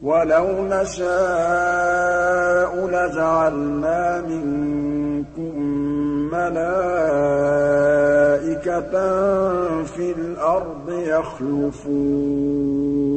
وَلَوْ نَشَاءُ لَجَعَلْنَا مِنكُم مَّلَائِكَةً فِي الْأَرْضِ يَخْلُفُونَ